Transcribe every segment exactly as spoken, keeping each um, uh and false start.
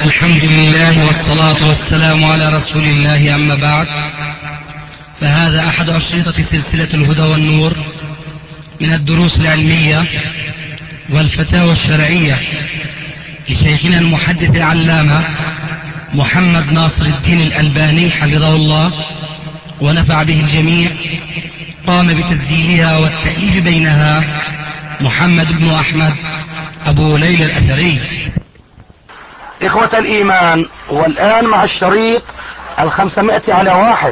الحمد لله والصلاة والسلام على رسول الله، أما بعد، فهذا أحد أشرطة سلسلة الهدى والنور من الدروس العلمية والفتاوى الشرعية لشيخنا المحدث العلامة محمد ناصر الدين الألباني حفظه الله ونفع به الجميع. قام بتسجيلها والتأليف بينها محمد بن أحمد أبو ليلى الأثري. إخوة الإيمان، والآن مع الشريط الخمسمائة على واحد.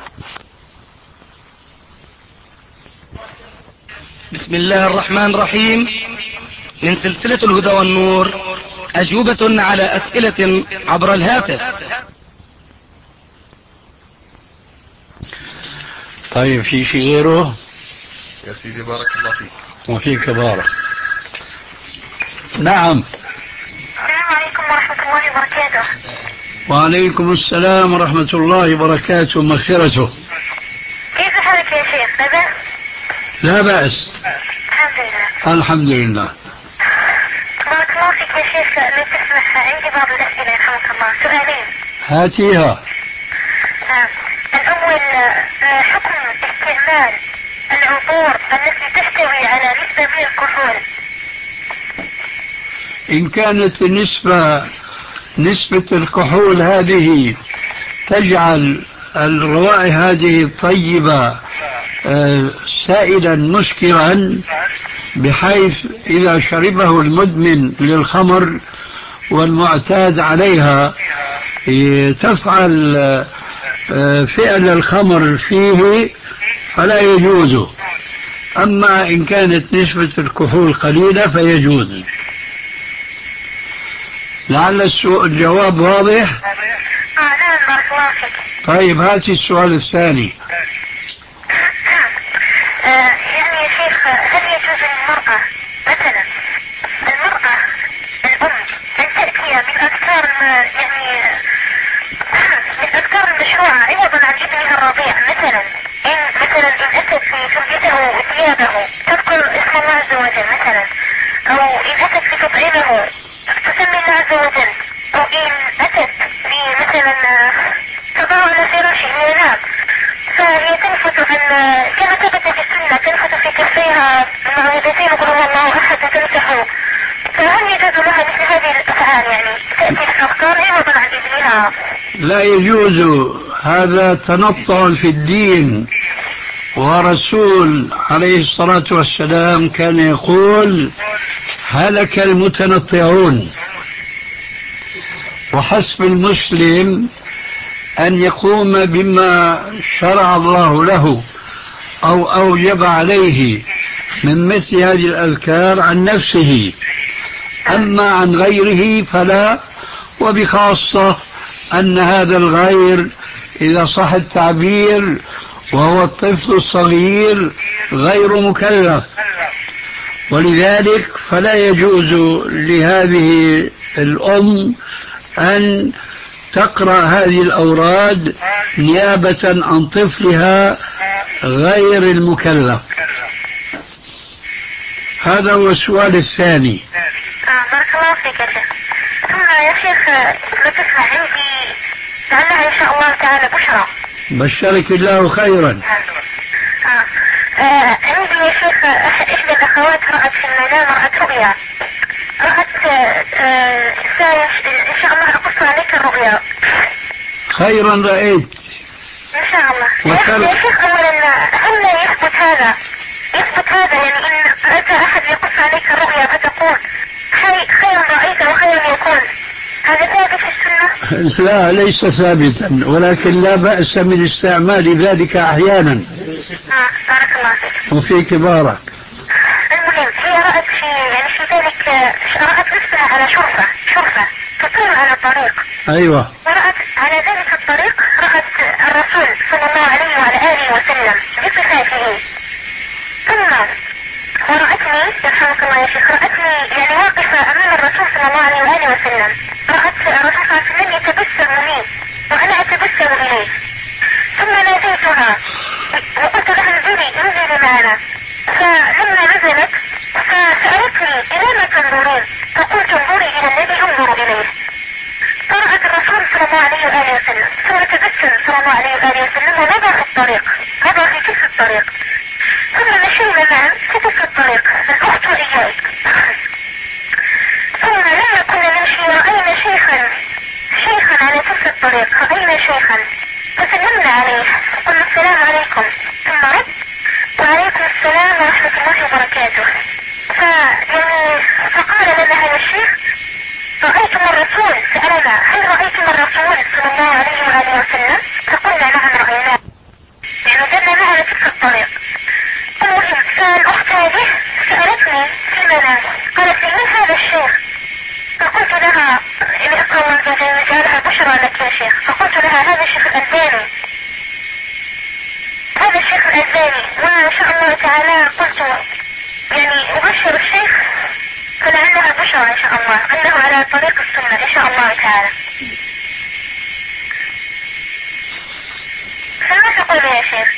بسم الله الرحمن الرحيم. من سلسلة الهدى والنور، أجوبة على أسئلة عبر الهاتف. طيب، في شيء غيره؟ يا سيدي بارك الله فيك. وفيك بارك. نعم. السلام عليكم ورحمة الله وبركاته. وعليكم السلام ورحمة الله وبركاته ومغفرته. كيف حالك يا شيخ؟ لا بأس؟ لا بأس، الحمد لله. الحمد لله. بارك الله فيك يا شيخ، لو تسمح عندي بعض الأسئلة يرحمك الله. سؤالين. هاتيها. نعم. الأول، حكم استعمال العطور التي تحتوي على نسبة من الكحول. إن كانت النسبة نسبة الكحول هذه تجعل الروائح هذه الطيبة سائلا مسكرا، بحيث إذا شربه المدمن للخمر والمعتاد عليها تفعل فعل الخمر فيه، فلا يجوز. أما إن كانت نسبة الكحول قليلة فيجوز. لعل الجواب واضح. آه نعم، بارك الله فيك. طيب، هاتي السؤال الثاني. آه يعني يا شيخ، هل يجوز للمرأة مثلا المرأة الأم أن تأتي بالأذكار يعني بالأذكار المشروعة عوضا عن ابنها الرضيع؟ مثلا إن مثلا إن أتت في تلبسه ثيابه تذكر اسم الله عز وجل مثلا، أو إن أتت في تطعيمه تسمي الله عز وجل، أو إن أتت في مثلا تضع على فراشه وينام فهي تنفث عن كما ثبت في السنة، تنفث في كفيها المعوذتين قل هو الله أحد وتمسحه. فهل يجوز لها مثل هذه الأفعال، يعني تأتي الأفكار عوضا عن ابنها؟ لا يجوز، هذا تنطع في الدين. ورسول عليه الصلاة والسلام كان يقول: هلك المتنطعون. وحسب المسلم أن يقوم بما شرع الله له أو أوجب عليه من مثل هذه الأذكار عن نفسه، أما عن غيره فلا. وبخاصة أن هذا الغير، إذا صح التعبير، وهو الطفل الصغير غير مكلف، ولذلك فلا يجوز لهذه الأم أن تقرأ هذه الأوراد نيابة عن طفلها غير المكلف. هذا هو السؤال الثاني. آه بارك الله فيك يا شيخ. ثم يا شيخ، لو تسمح عندي لعلها إن شاء الله تعالى بشرى. بشرك الله خيرا. آه. آه عندي يا شيخ إحدى الأخوات رأت في المنام، رأت رؤيا، رأت آه إن شاء الله أقص عليك الرؤيا. خيرا رأيت إن شاء الله. وكل... يا شيخ، أولا هل لا يثبت هذا يثبت هذا يعني إن أتى أحد يقص عليك الرؤيا فتقول خيرا رأيت وخيرا يكون، هذا ثابت في السنة؟ لا، ليس ثابتا، ولكن لا بأس من استعمال ذلك أحيانا. آه بارك الله فيك. وفيك بارك. المهم، هي رأت في يعني في ذلك، رأت نفسها على شرفة شرفة تطير على الطريق. أيوة. ورأت على ذلك الطريق، رأت الرسول صلى الله عليه وعلى آله وسلم بصفاته. ثم ورأتني يرحمك الله يا شيخ، رأتني يعني واقفة أمام الرسول صلى الله عليه وآله وسلم. رأت الرسول صلى الله عليه وسلم يتبسم لي وأنا أتبسم إليه. ثم ناديتها وقلت لها انزلي انزلي معنا. فلما نزلت فسألتني إلى ما تنظرين؟ فقلت انظري إلى الذي أنظر إليه. صلى الله عليه وآله وسلم، ثم تبسم صلى الله عليه وآله وسلم ونظر في الطريق، نظر في تلك الطريق، ثم مشينا معا في تلك الطريق الأخت وإياي. ثم لما كنا نمشي رأينا شيخا شيخا على تلك الطريق، رأينا شيخا فسلمنا عليه قلنا السلام عليكم، ثم رد وعليكم السلام ورحمة الله وبركاته. فيعني فقال لنا هذا الشيخ رأيتم الرسول؟ سألنا هل رأيتم الرسول صلى الله عليه وآله وسلم؟ فقلنا نعم رأيناه، يعني وجدنا معنا تلك الطريق. المهم فالأخت هذه سألتني في المنام قالت لي من هذا الشيخ؟ فقلت لها إني أقرأ الله جل وعلا بشرى لك يا شيخ، فقلت لها هذا الشيخ الألباني، هذا الشيخ الألباني، وإن شاء الله تعالى قلت يعني أبشر الشيخ فلعلها بشرى إن شاء الله أنه على طريق السنة إن شاء الله تعالى. فما تقول يا شيخ؟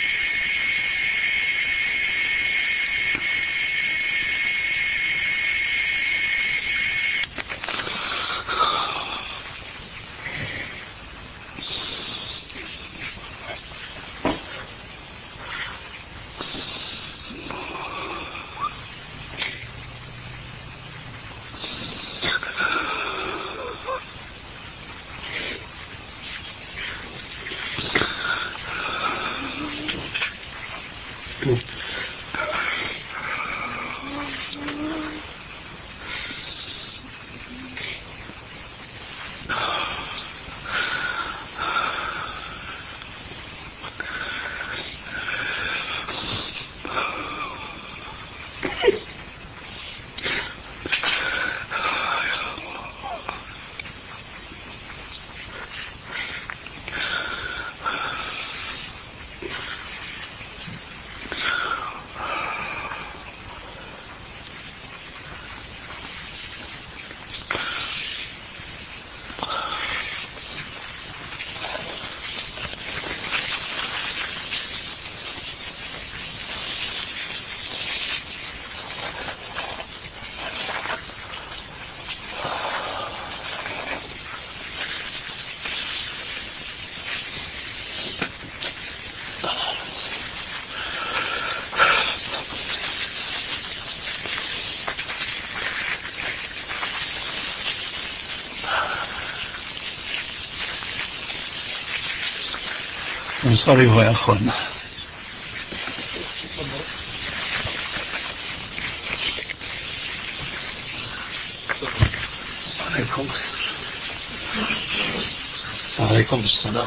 انصرفوا يا أخوانا. عليكم السلام. عليكم السلام.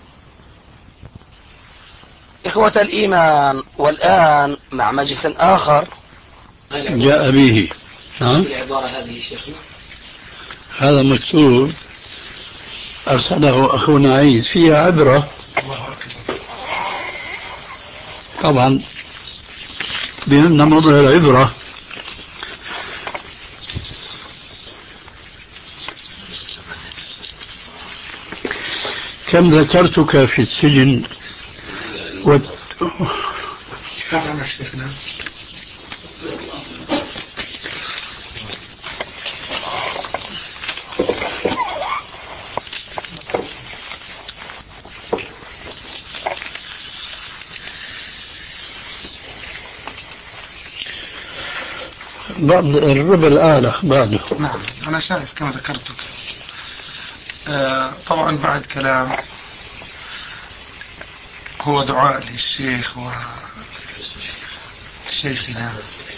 إخوة الإيمان، والآن مع مجلس آخر جاء به. نعم. العبارة هذه شيخنا هذا مكتوب أرسله أخونا عيد، فيها عبرة طبعا بهمنا موضوع العبرة. كم ذكرتك في السجن و... بعد الربع الأعلى بعده. نعم أنا شايف كما ذكرتك. آه طبعا بعد كلام هو دعاء للشيخ وشيخنا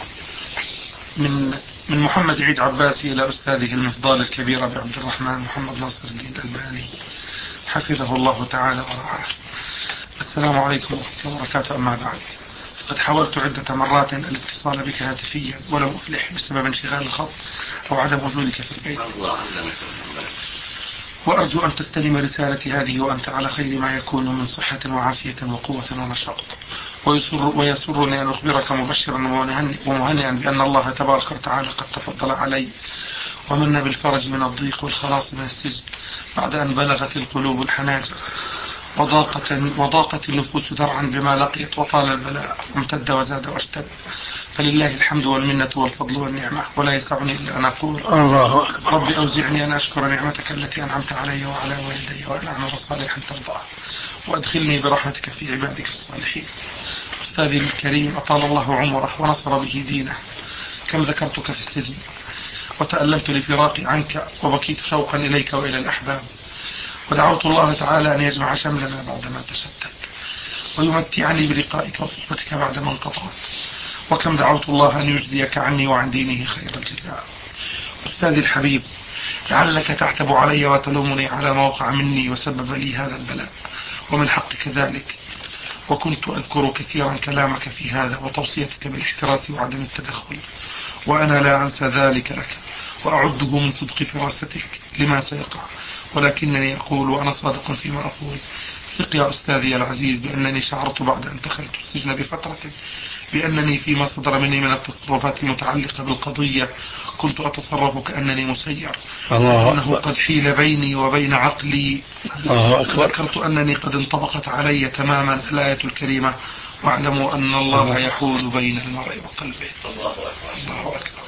من من محمد عيد عباسي إلى أستاذه المفضال الكبير أبي عبد الرحمن محمد ناصر الدين الألباني حفظه الله تعالى ورعاه. السلام عليكم ورحمة الله وبركاته. أما بعد، قد حاولت عدة مرات الاتصال بك هاتفيا ولم أفلح بسبب انشغال الخط أو عدم وجودك في البيت، وأرجو أن تستلم رسالتي هذه وأنت على خير ما يكون من صحة وعافية وقوة ونشاط. ويسر ويسرني أن أخبرك مبشرا ومهنئا بأن الله تبارك وتعالى قد تفضل علي ومن بالفرج من الضيق والخلاص من السجن بعد أن بلغت القلوب الحناجر وضاقت, وضاقت النفوس ذرعا بما لقيت وطال البلاء وامتد وزاد واشتد. فلله الحمد والمنة والفضل والنعمة، ولا يسعني إلا أن أقول الله أكبر. ربي أوزعني أن أشكر نعمتك التي أنعمت علي وعلى والدي وأن أعمل صالحا ترضاه، وأدخلني برحمتك في عبادك الصالحين. أستاذي الكريم أطال الله عمره ونصر به دينه، كم ذكرتك في السجن وتألمت لفراقي عنك وبكيت شوقا إليك وإلى الأحباب، ودعوت الله تعالى أن يجمع شملنا بعدما تشتت ويمتعني بلقائك وصحبتك بعدما انقطعت، وكم دعوت الله أن يجزيك عني وعن دينه خير الجزاء. أستاذي الحبيب، لعلك تعتب علي وتلومني على ما وقع مني وسبب لي هذا البلاء، ومن حقك ذلك، وكنت أذكر كثيرا كلامك في هذا وتوصيتك بالاحتراس وعدم التدخل، وأنا لا أنسى ذلك لك وأعده من صدق فراستك لما سيقع، ولكنني أقول وأنا صادق فيما أقول، ثق يا أستاذي العزيز بأنني شعرت بعد أن دخلت السجن بفترة بأنني فيما صدر مني من التصرفات المتعلقة بالقضية كنت أتصرف كأنني مسير، وأنه قد حيل بيني وبين عقلي. ذكرت أنني قد انطبقت علي تماما الآية الكريمة واعلموا أن الله يحول بين المرء وقلبه. الله أكبر.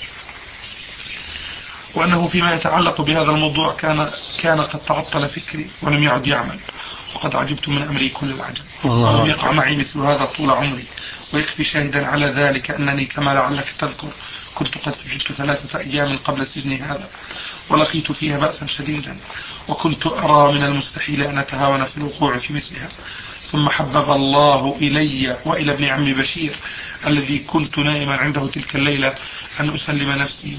وأنه فيما يتعلق بهذا الموضوع كان كان قد تعطل فكري ولم يعد يعمل، وقد عجبت من أمري كل العجب، ولم يقع معي مثل هذا طول عمري. ويكفي شاهدا على ذلك أنني كما لعلك تذكر كنت قد سجنت ثلاثة أيام قبل سجني هذا، ولقيت فيها بأسا شديدا، وكنت أرى من المستحيل أن أتهاون في الوقوع في مثلها. ثم حبب الله إلي وإلى ابن عمي بشير الذي كنت نائما عنده تلك الليلة أن أسلم نفسي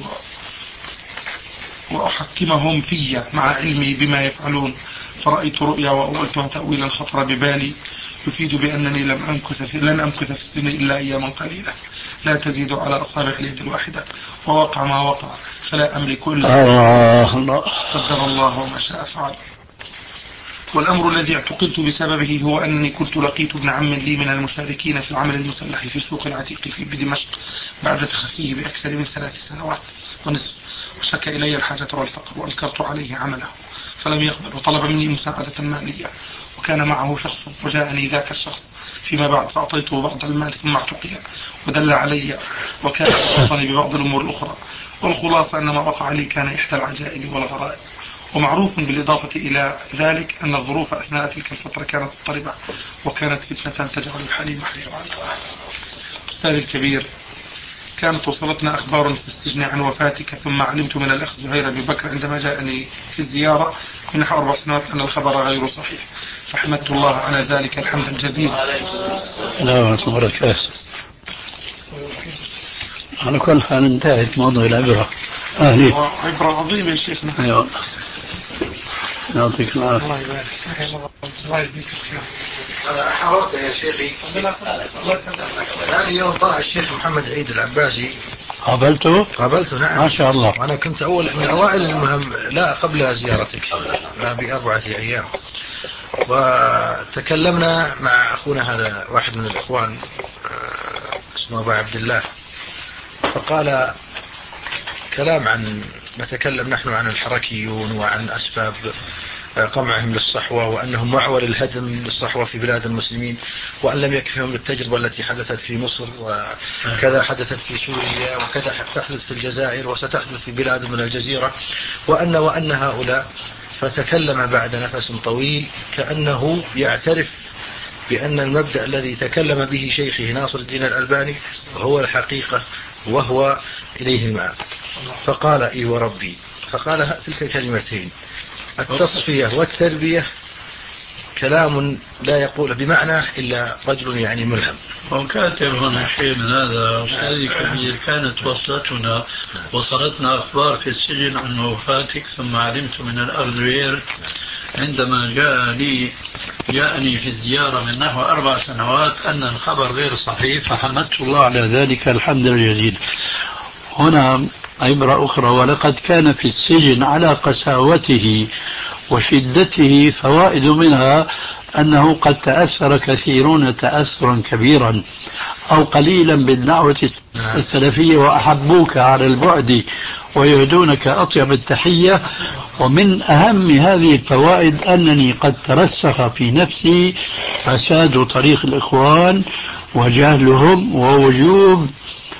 وأحكمهم في مع علمي بما يفعلون، فرأيت رؤيا وأولتها تأويلا خطر ببالي يفيد بأنني لم أمكث في لن أمكث في السن إلا أياما قليلة لا تزيد على أصابع اليد الواحدة، ووقع ما وقع فلا أملك إلا قدر الله وما شاء فعل. والأمر الذي اعتقلت بسببه هو أنني كنت لقيت ابن عم لي من المشاركين في العمل المسلح في سوق العتيق في بدمشق بعد تخفيه بأكثر من ثلاث سنوات ونصف، وشكى إلي الحاجة والفقر وأنكرت عليه عمله فلم يقبل وطلب مني مساعدة مالية، وكان معه شخص وجاءني ذاك الشخص فيما بعد فأعطيته بعض المال ثم اعتقل ودل علي وكان يعطني ببعض الأمور الأخرى. والخلاصة أن ما وقع لي كان إحدى العجائب والغرائب. ومعروف بالإضافة إلى ذلك أن الظروف أثناء تلك الفترة كانت مضطربة وكانت فتنة تجعل الحليم حيران. أستاذ الكبير، كانت وصلتنا أخبار في السجن عن وفاتك، ثم علمت من الأخ زهير بن بكر عندما جاءني في الزيارة من نحو أربع سنوات أن الخبر غير صحيح، فحمدت الله على ذلك الحمد الجزيل. لا تبارك. على كل حال انتهت موضوع العبرة. أهلي عبرة عظيمة يا شيخنا. أيوة. يعطيك العافية. الله يبارك. الله يجزيك الخير. أنا حاولت يا شيخي. هذا يوم طلع الشيخ محمد عيد العباسي. قابلته؟ قابلته نعم. ما شاء الله. وأنا كنت أول من أوائل المهم لا قبل زيارتك لا بأربعة أيام، وتكلمنا مع أخونا هذا واحد من الإخوان اسمه أبو عبد الله، فقال كلام عن نتكلم نحن عن الحركيون وعن أسباب قمعهم للصحوة وأنهم معول الهدم للصحوة في بلاد المسلمين، وأن لم يكفهم التجربة التي حدثت في مصر وكذا حدثت في سوريا وكذا تحدث في الجزائر وستحدث في بلاد من الجزيرة، وأن وأن هؤلاء. فتكلم بعد نفس طويل كأنه يعترف بأن المبدأ الذي تكلم به شيخه ناصر الدين الألباني هو الحقيقة وهو إليه المآب. فقال إي وربي، فقال تلك الكلمتين: التصفية والتربية كلام لا يقول بمعنى إلا رجل يعني ملهم. وكاتب هنا شيء من هذا. أستاذي كبير، كانت وصلتنا وصلتنا أخبار في السجن عن وفاتك، ثم علمت من الأغزوير عندما جاء لي جاءني في الزيارة من نحو أربع سنوات أن الخبر غير صحيح، فحمدت الله على ذلك الحمد الجزيل. هنا عبرة أخرى: ولقد كان في السجن على قساوته وشدته فوائد منها أنه قد تأثر كثيرون تأثرا كبيرا أو قليلا بالدعوة السلفية وأحبوك على البعد ويهدونك أطيب التحية. ومن أهم هذه الفوائد أنني قد ترسخ في نفسي فساد طريق الإخوان وجهلهم ووجوب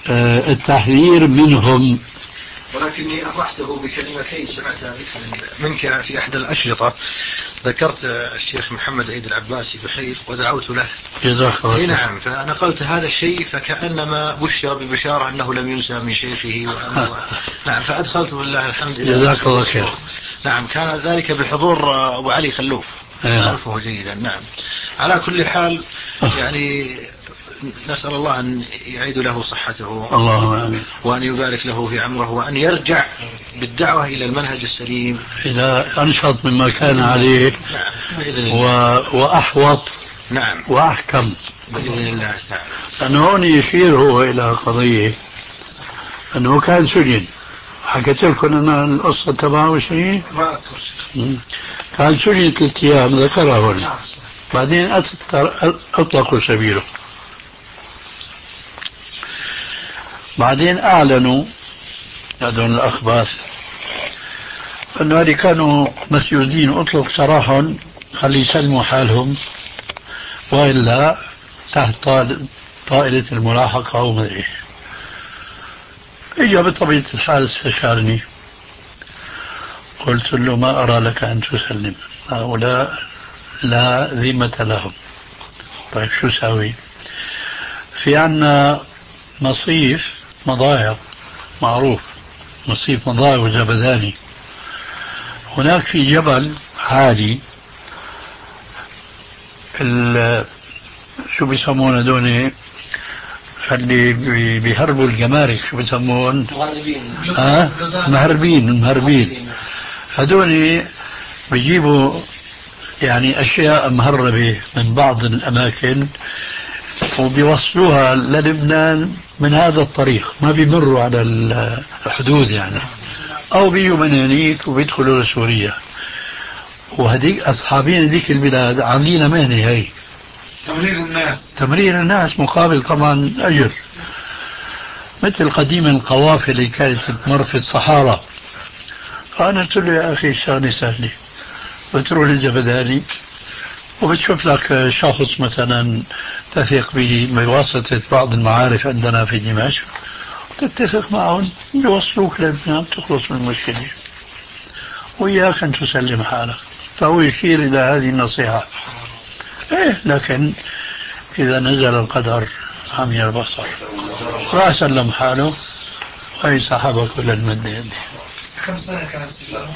التحذير منهم. ولكني أفرحته بكلمتين سمعتها منك في أحد الأشرطة، ذكرت الشيخ محمد عيد العباسي بخير ودعوت له. جزاك الله. نعم، فنقلت هذا الشيء فكأنما بشر ببشارة أنه لم ينسى من شيخه وأنه نعم، فأدخلت بالله الحمد لله. جزاك الله خير. نعم، كان ذلك بحضور أبو علي خلوف، أعرفه جيدا. نعم، على كل حال يعني نسأل الله أن يعيد له صحته، اللهم آمين، وأن يبارك له في عمره، وأن يرجع بالدعوة إلى المنهج السليم، إلى أنشط مما كان عليه. نعم بإذن و... وأحوط. نعم وأحكم بإذن الله تعالى. أنه هون يشير هو إلى قضية أنه كان سجن. حكيت لكم أنا القصة تبعه شيء؟ ما أذكر شيء. كان سجن ثلاث أيام ذكرها هون، بعدين أطلقوا سبيله. بعدين أعلنوا هذول الأخباث أنه هذه كانوا مسجونين، أطلق سراحهم خلي يسلموا حالهم وإلا تحت طائلة الملاحقة ومدري. إجا بطبيعة الحال استشارني، قلت له ما أرى لك أن تسلم، هؤلاء لا ذمة لهم. طيب شو ساوي؟ في عنا مصيف مضايق معروف، مصيف مضايق وزبداني، هناك في جبل عالي شو بيسمونه دوني اللي بيهربوا الجمارك، شو بيسمون؟ مهربين. اه مهربين مهربين هذول بيجيبوا يعني أشياء مهربة من بعض الأماكن وبيوصلوها للبنان من هذا الطريق، ما بيمروا على الحدود يعني، أو بيجوا من هناك وبيدخلوا لسوريا. وهذيك أصحابين ذيك البلاد عاملين مهنة هي تمرير الناس، تمرير الناس مقابل طبعا أجر، مثل قديم القوافل اللي كانت تمر في الصحراء. فأنا قلت له يا أخي الشغلة سهلة، بتروح للزبداني وبتشوف لك شخص مثلا تثق به بواسطة بعض المعارف عندنا في دمشق، تتفق معهم يوصلوك للبنان، تخلص من المشكلة وإياك أن تسلم حالك. فهو يشير إلى هذه النصيحة. إيه لكن إذا نزل القدر عمي البصر، راح سلم حاله وهي سحبه كل المد يده. كم سنة كان سجن؟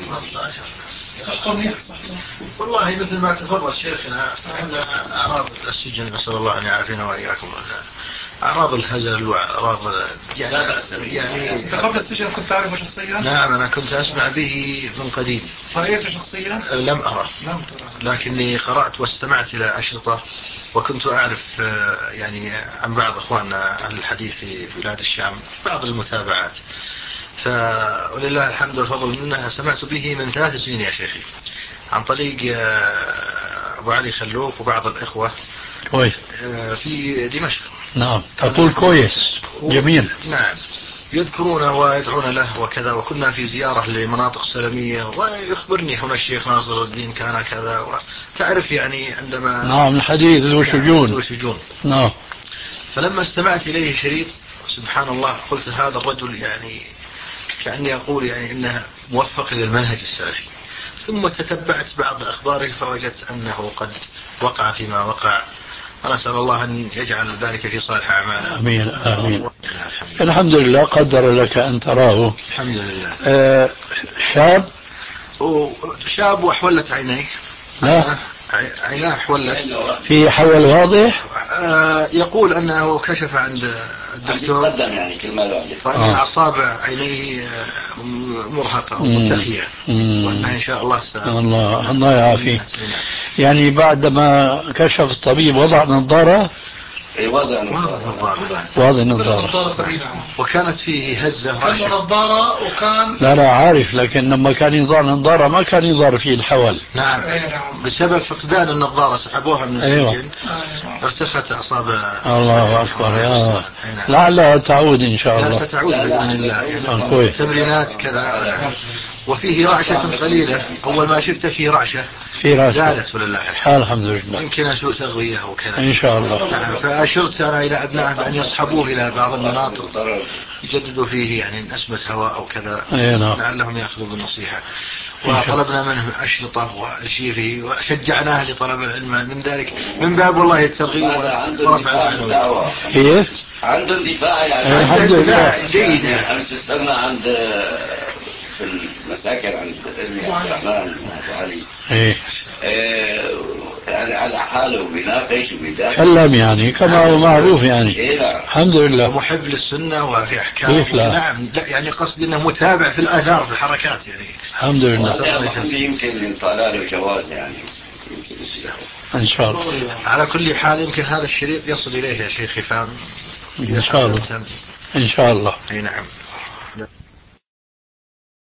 صحته منيح صحته. والله مثل ما تفضل شيخنا، أن أعراض السجن نسأل الله أن يعافينا وإياكم أعراض الهزل وأعراض يعني, يعني أنت قبل السجن كنت تعرفه شخصيا؟ نعم، أنا كنت أسمع به من قديم. رأيته شخصيا؟ لم أرى، لم ترى، لكني قرأت واستمعت إلى أشرطة، وكنت أعرف يعني عن بعض أخواننا أهل الحديث في بلاد الشام بعض المتابعات. فولله الحمد والفضل منها سمعت به من ثلاث سنين يا شيخي، عن طريق أبو علي خلوف وبعض الإخوة كويس في دمشق. نعم أقول كويس جميل. نعم يذكرون ويدعون له وكذا، وكنا في زيارة لمناطق سلمية ويخبرني هنا الشيخ ناصر الدين كان كذا، وتعرف يعني عندما نعم الحديث ذو شجون. ذو شجون. نعم. فلما استمعت إليه شريط سبحان الله قلت هذا الرجل يعني كأني أقول يعني إنه موفق للمنهج السلفي. ثم تتبعت بعض أخباره فوجدت أنه قد وقع فيما وقع. أنا أسأل الله أن يجعل ذلك في صالح أعماله. آمين آمين. الحمد لله قدر لك أن تراه. الحمد لله. آه شاب شاب وحولت عينيه. لا عيناه حولت في حول واضح. آه يقول أنه كشف عند الدكتور يعني كلمة فإن آه. أعصاب عينيه مرهقة ومرتخية، وأنها إن شاء الله سأ... الله الله يعافيه. يعني بعدما كشف الطبيب وضع نظارة. وضع نظارة وضع نظارة وكانت فيه هزة رعشة. كان نظارة وكان لا لا عارف، لكن لما كان يضع نظارة ما كان يضع فيه الحول. نعم بسبب فقدان النظارة سحبوها من السجن. أيوة. ارتخت أعصاب. الله أكبر يا لعلها تعود إن شاء الله. لا ستعود بإذن الله يعني تمرينات كذا. وفيه رعشة قليلة، أول ما شفته فيه رعشة في راسك زالت ولله الحمد. الحمد لله. يمكن سوء تغذية أو كذا إن شاء الله. نعم. فأشرت أنا إلى أبنائه بأن يصحبوه إلى بعض المناطق يجددوا فيه يعني نسمة هواء أو كذا لعلهم يأخذوا بالنصيحة. وطلبنا منه أشرطة وأرشيفه وشجعناه لطلب العلم من ذلك من باب والله الترغيب ورفع المعنويات. كيف؟ عنده دفاع يعني الحمد لله جيد. أمس استمع عند في المساكن عند ابن عبد الرحمن علي إيه يعني على حاله وبيناقش وبيدافع سلم يعني كما هو معروف يعني. إيه الحمد لله. ومحب للسنة وفي أحكام. نعم لا يعني قصدي أنه متابع في الآثار في الحركات يعني. الحمد لله. يمكن ينطلع له جواز يعني إن شاء الله. على كل حال يمكن هذا الشريط يصل إليه يا شيخي فهم. إن شاء الله. إن شاء الله. أي نعم.